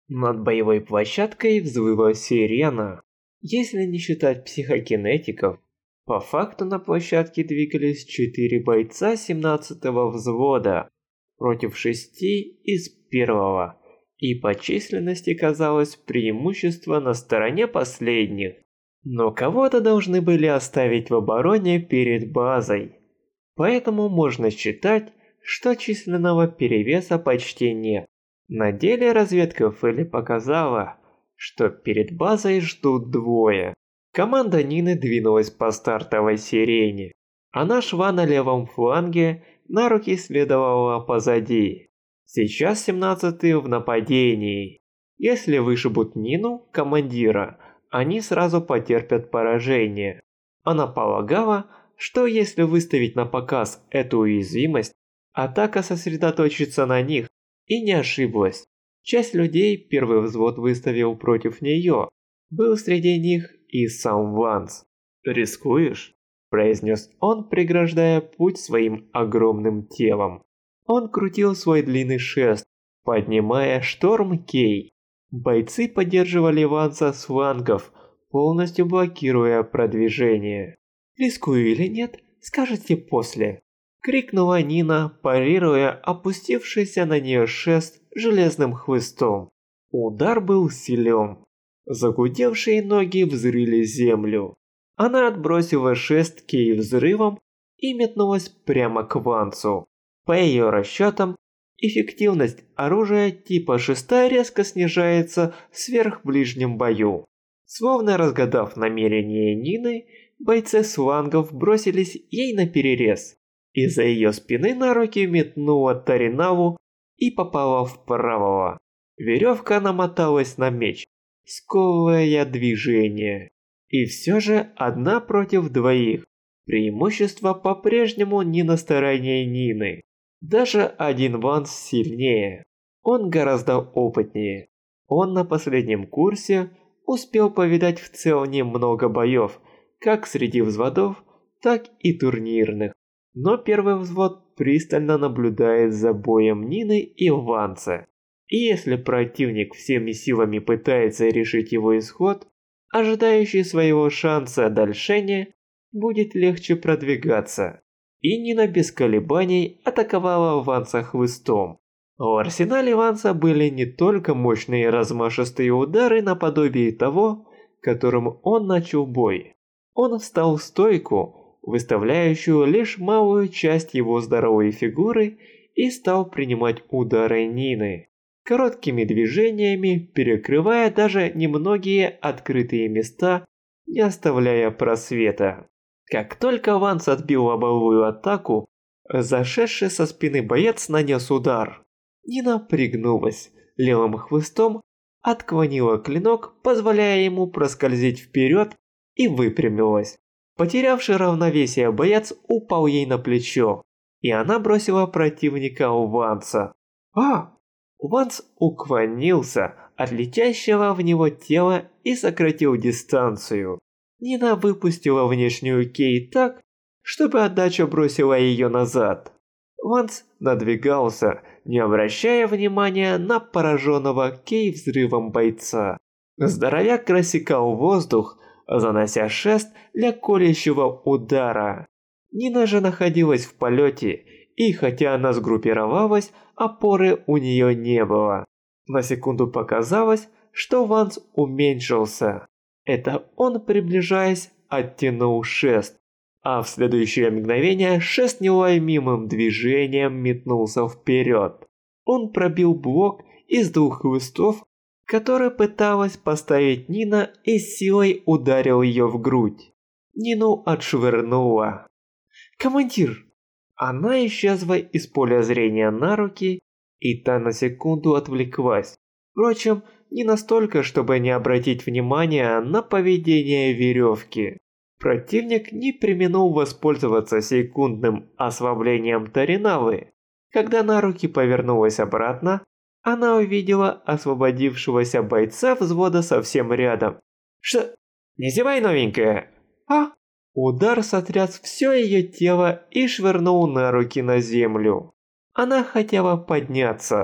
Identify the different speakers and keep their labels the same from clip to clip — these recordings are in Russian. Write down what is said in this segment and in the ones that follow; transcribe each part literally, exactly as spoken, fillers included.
Speaker 1: Над боевой площадкой взвыла сирена. Если не считать психокинетиков, по факту на площадке двигались четыре бойца семнадцатого взвода против шести из первого, и по численности казалось преимущество на стороне последних. Но кого-то должны были оставить в обороне перед базой, поэтому можно считать, что численного перевеса почти нет. На деле разведка Фэли показала, что перед базой ждут двое. Команда Нины двинулась по стартовой сирене. Она шла на левом фланге, на руки следовала позади. Сейчас семнадцатый в нападении. Если вышибут Нину, командира, они сразу потерпят поражение. Она полагала, что если выставить на показ эту уязвимость, атака сосредоточится на них, и не ошиблась. Часть людей первый взвод выставил против нее. Был среди них и сам Ванс. «Рискуешь?» – произнес он, преграждая путь своим огромным телом. Он крутил свой длинный шест, поднимая шторм Кей. Бойцы поддерживали Ванса с флангов, полностью блокируя продвижение. «Рискую или нет, скажете после», – крикнула Нина, парируя опустившийся на нее шест железным хлыстом. Удар был силен. Загудевшие ноги взрыли землю. Она отбросила шест Кей взрывом и метнулась прямо к Вансу. По ее расчетам, эффективность оружия типа шеста резко снижается в сверхближнем бою. Словно разгадав намерение Нины, бойцы с флангов бросились ей наперерез. Из-за ее спины на руки метнула Таринаву и попала в правого. Веревка намоталась на меч, сковывая движение. И все же одна против двоих. Преимущество по-прежнему не на стороне Нины. Даже один Ванс сильнее. Он гораздо опытнее. Он на последнем курсе успел повидать в целом много боев, как среди взводов, так и турнирных. Но первый взвод пристально наблюдает за боем Нины и Ванса. И если противник всеми силами пытается решить его исход, ожидающий своего шанса дальшение будет легче продвигаться. И Нина без колебаний атаковала Ванса хлыстом. В арсенале Ванса были не только мощные размашистые удары наподобие того, которым он начал бой. Он встал в стойку, выставляющую лишь малую часть его здоровой фигуры, и стал принимать удары Нины, короткими движениями перекрывая даже немногие открытые места, не оставляя просвета. Как только Ванс отбил лобовую атаку, зашедший со спины боец нанес удар. Нина пригнулась, левым хлыстом отклонила клинок, позволяя ему проскользить вперед, и выпрямилась. Потерявший равновесие боец упал ей на плечо, и она бросила противника у Ванса. А! Ванс уклонился от летящего в него тела и сократил дистанцию. Нина выпустила внешнюю Кей так, чтобы отдача бросила ее назад. Ванс надвигался, не обращая внимания на пораженного Кей взрывом бойца. Здоровяк рассекал воздух, занося шест для колющего удара. Нина же находилась в полете, и хотя она сгруппировалась, опоры у нее не было. На секунду показалось, что Ванс уменьшился. Это он, приближаясь, оттянул шест, а в следующее мгновение шест неуловимым движением метнулся вперед. Он пробил блок из двух хлыстов, который пыталась поставить Нина, и силой ударил ее в грудь. Нину отшвырнула. «Командир!» Она исчезла из поля зрения на руки, и та на секунду отвлеклась. Впрочем, не настолько, чтобы не обратить внимания на поведение веревки. Противник не преминул воспользоваться секундным ослаблением Таринавы. Когда на руки повернулась обратно, она увидела освободившегося бойца взвода совсем рядом. «Что? Не зевай, новенькая!» «А?» Удар сотряс все ее тело и швырнул на руки на землю. Она хотела подняться,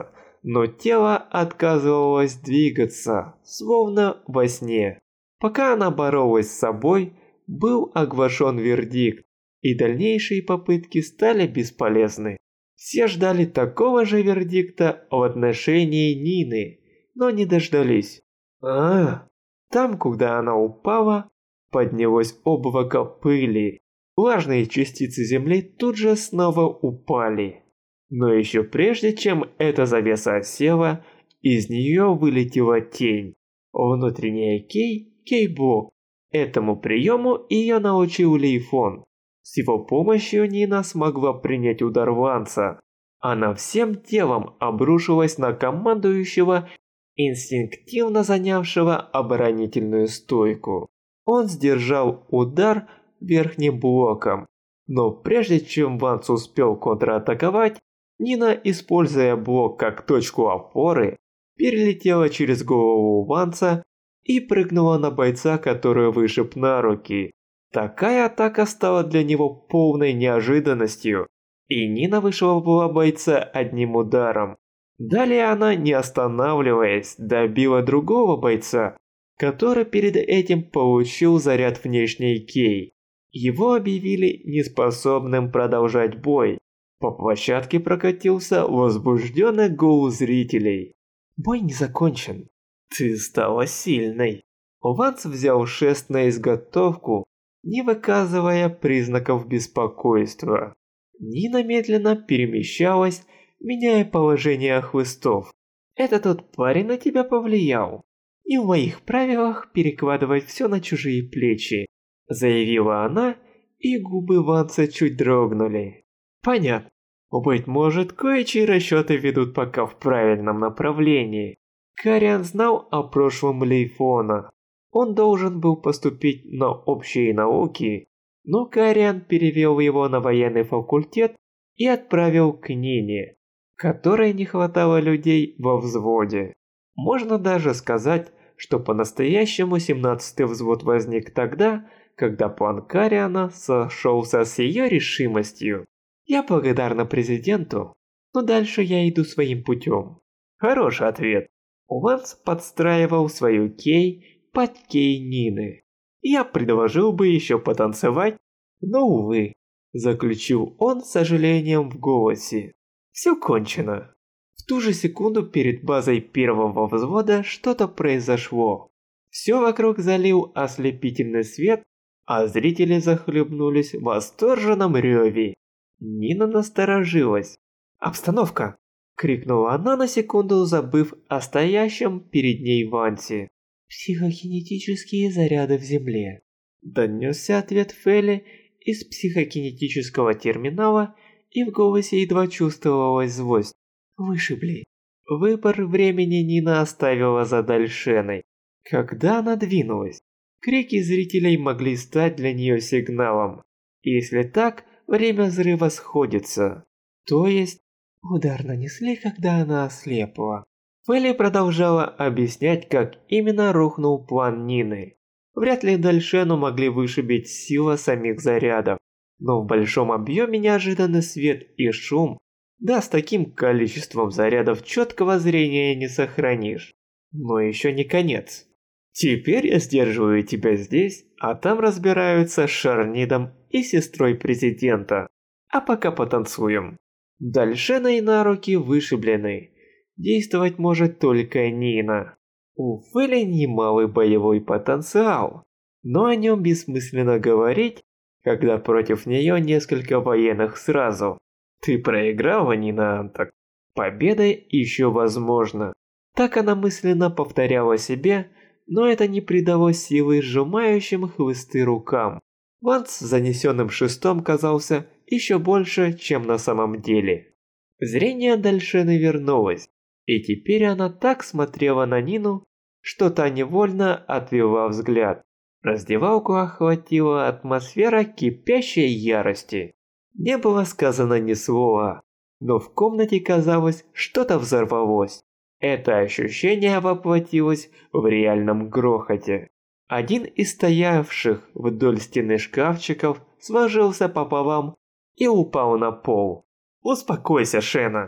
Speaker 1: но тело отказывалось двигаться, словно во сне. Пока она боролась с собой, был оглашен вердикт, и дальнейшие попытки стали бесполезны. Все ждали такого же вердикта в отношении Нины, но не дождались. А, там, куда она упала, поднялось облако пыли. Влажные частицы земли тут же снова упали. Но еще прежде, чем эта завеса осела, из нее вылетела тень. Внутренняя Кей – Кей-блок. Этому приему ее научил Лейфон. С его помощью Нина смогла принять удар Ванса. Она всем телом обрушилась на командующего, инстинктивно занявшего оборонительную стойку. Он сдержал удар верхним блоком, но прежде чем Ванс успел контратаковать, Нина, используя блок как точку опоры, перелетела через голову Ванса и прыгнула на бойца, который вышиб на руки. Такая атака стала для него полной неожиданностью, и Нина вышибла бойца одним ударом. Далее она, не останавливаясь, добила другого бойца, который перед этим получил заряд внешней Кей. Его объявили неспособным продолжать бой. По площадке прокатился возбужденный гул зрителей. Бой не закончен. Ты стала сильной. Ванс взял шест на изготовку, не выказывая признаков беспокойства. Нина медленно перемещалась, меняя положение хлыстов. Это тот парень на тебя повлиял. И в моих правилах перекладывать все на чужие плечи, заявила она, и губы Ванса чуть дрогнули. Понятно. Быть может, кое-чьи расчеты ведут пока в правильном направлении. Кариан знал о прошлом Лейфона. Он должен был поступить на общие науки, но Кариан перевел его на военный факультет и отправил к Нине, которой не хватало людей во взводе. Можно даже сказать, что по-настоящему семнадцатый взвод возник тогда, когда план Кариана сошелся с ее решимостью. Я благодарна президенту, но дальше я иду своим путем. Хороший ответ. Ванс подстраивал свою Кей под Кей Нины. Я предложил бы еще потанцевать, но увы, заключил он с сожалением в голосе. Все кончено. В ту же секунду перед базой первого взвода что-то произошло. Все вокруг залил ослепительный свет, а зрители захлебнулись в восторженном реве. Нина насторожилась. «Обстановка!» – крикнула она на секунду, забыв о стоящем перед ней Вансе. «Психокинетические заряды в земле», – донесся ответ Фелли из психокинетического терминала, и в голосе едва чувствовалась злость. «Вышибли». Выбор времени Нина оставила за Дальшеной. Когда она двинулась, крики зрителей могли стать для нее сигналом. Если так, время взрыва сходится. То есть, удар нанесли, когда она ослепла. Фелли продолжала объяснять, как именно рухнул план Нины. Вряд ли Дальшену могли вышибить сила самих зарядов, но в большом объеме неожиданный свет и шум, да с таким количеством зарядов четкого зрения не сохранишь. Но еще не конец. Теперь я сдерживаю тебя здесь, а там разбираются с Шарнидом и сестрой президента. А пока потанцуем. Дальшена и на руки вышиблены. Действовать может только Нина. У Фелли немалый боевой потенциал, но о нем бессмысленно говорить, когда против нее несколько военных сразу. Ты проиграла, Нина Антак. Победа еще возможна. Так она мысленно повторяла себе, но это не придало силы сжимающим хлысты рукам. Ванс с занесенным шестом казался еще больше, чем на самом деле. Зрение Дальшены вернулось, и теперь она так смотрела на Нину, что та невольно отвела взгляд. Раздевалку охватила атмосфера кипящей ярости. Не было сказано ни слова, но в комнате, казалось, что-то взорвалось. Это ощущение воплотилось в реальном грохоте. Один из стоявших вдоль стены шкафчиков сложился пополам и упал на пол. «Успокойся, Шена!»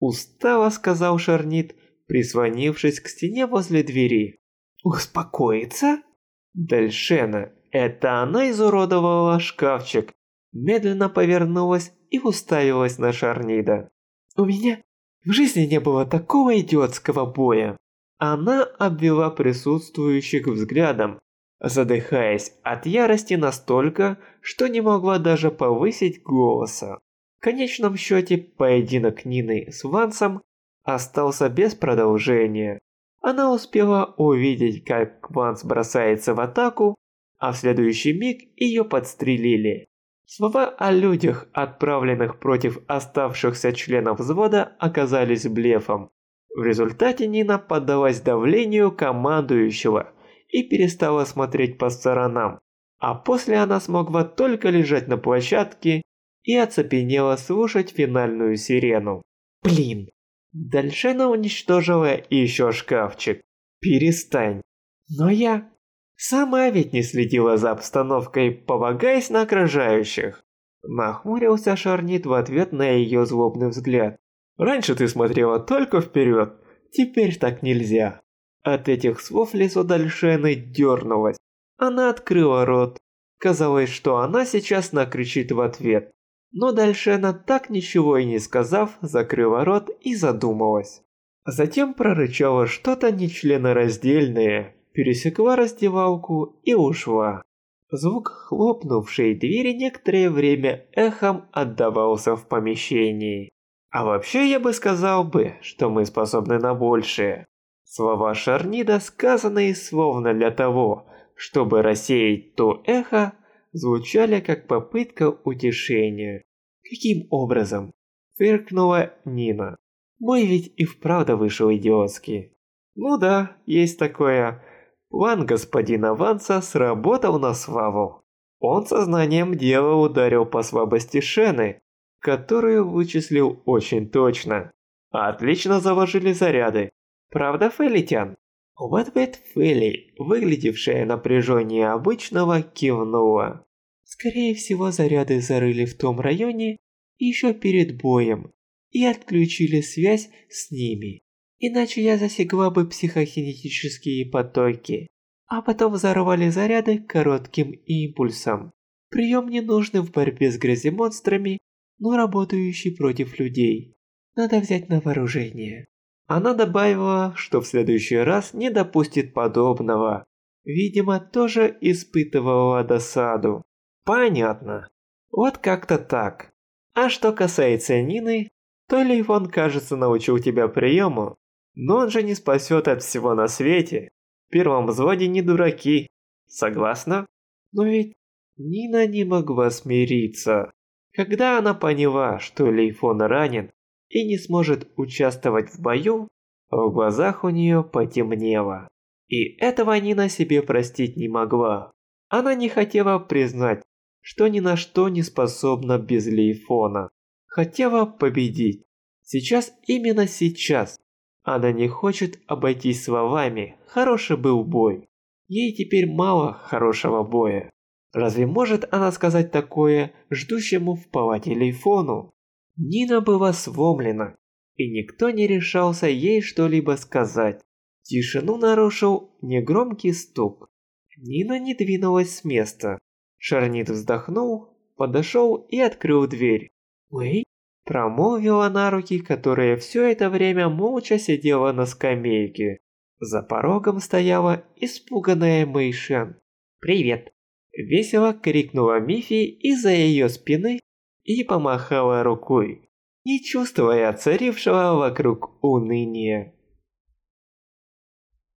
Speaker 1: Устало сказал Шарнит, прислонившись к стене возле двери. Успокоиться? Дальшена, это она изуродовала шкафчик, медленно повернулась и уставилась на Шарнида. У меня в жизни не было такого идиотского боя. Она обвела присутствующих взглядом, задыхаясь от ярости настолько, что не могла даже повысить голоса. В конечном счете, поединок Нины с Вансом остался без продолжения. Она успела увидеть, как Ванс бросается в атаку, а в следующий миг ее подстрелили. Слова о людях, отправленных против оставшихся членов взвода, оказались блефом. В результате Нина поддалась давлению командующего и перестала смотреть по сторонам, а после она смогла только лежать на площадке и оцепенела слушать финальную сирену. Блин, Дальшена уничтожила еще шкафчик. Перестань. Но я... Сама ведь не следила за обстановкой, полагаясь на окружающих. Нахмурился Шарнит в ответ на ее злобный взгляд. Раньше ты смотрела только вперед, теперь так нельзя. От этих слов лицо Дальшены дернулось. Она открыла рот. Казалось, что она сейчас накричит в ответ. Но Дальшена, так ничего и не сказав, закрыла рот и задумалась. Затем прорычала что-то нечленораздельное, пересекла раздевалку и ушла. Звук хлопнувшей двери некоторое время эхом отдавался в помещении. А вообще я бы сказал бы, что мы способны на большее. Слова Шарнида, сказанные словно для того, чтобы рассеять то эхо, звучали как попытка утешения. Каким образом? Фыркнула Нина. Бой ведь и вправду вышел идиотский. Ну да, есть такое. План господина Ванса сработал на славу. Он сознанием дела ударил по слабости Шены, которую вычислил очень точно. Отлично заложили заряды. Правда, Фэлитян? В ответ Фэли, выглядевшая напряженнее обычного, кивнула. Скорее всего, заряды зарыли в том районе еще перед боем и отключили связь с ними. Иначе я засекла бы психокинетические потоки, а потом взорвали заряды коротким импульсом. Прием не нужный в борьбе с гряземонстрами, но работающий против людей. Надо взять на вооружение. Она добавила, что в следующий раз не допустит подобного. Видимо, тоже испытывала досаду. Понятно. Вот как-то так. А что касается Нины, то Лейфон, кажется, научил тебя приему, но он же не спасет от всего на свете. В первом взводе не дураки. Согласна? Но ведь Нина не могла смириться. Когда она поняла, что Лейфон ранен и не сможет участвовать в бою, в глазах у нее потемнело. И этого Нина себе простить не могла. Она не хотела признать, что ни на что не способна без Лейфона. Хотела победить. Сейчас, именно сейчас. Она не хочет обойтись словами «хороший был бой». Ей теперь мало хорошего боя. Разве может она сказать такое ждущему в палате Лейфону? Нина была сломлена, и никто не решался ей что-либо сказать. Тишину нарушил негромкий стук. Нина не двинулась с места. Шарнит вздохнул, подошел и открыл дверь. «Эй?» – промолвила на руки, которая все это время молча сидела на скамейке. За порогом стояла испуганная Мэйшен. «Привет!» – весело крикнула Мифи из-за ее спины и помахала рукой, не чувствуя царившего вокруг уныния.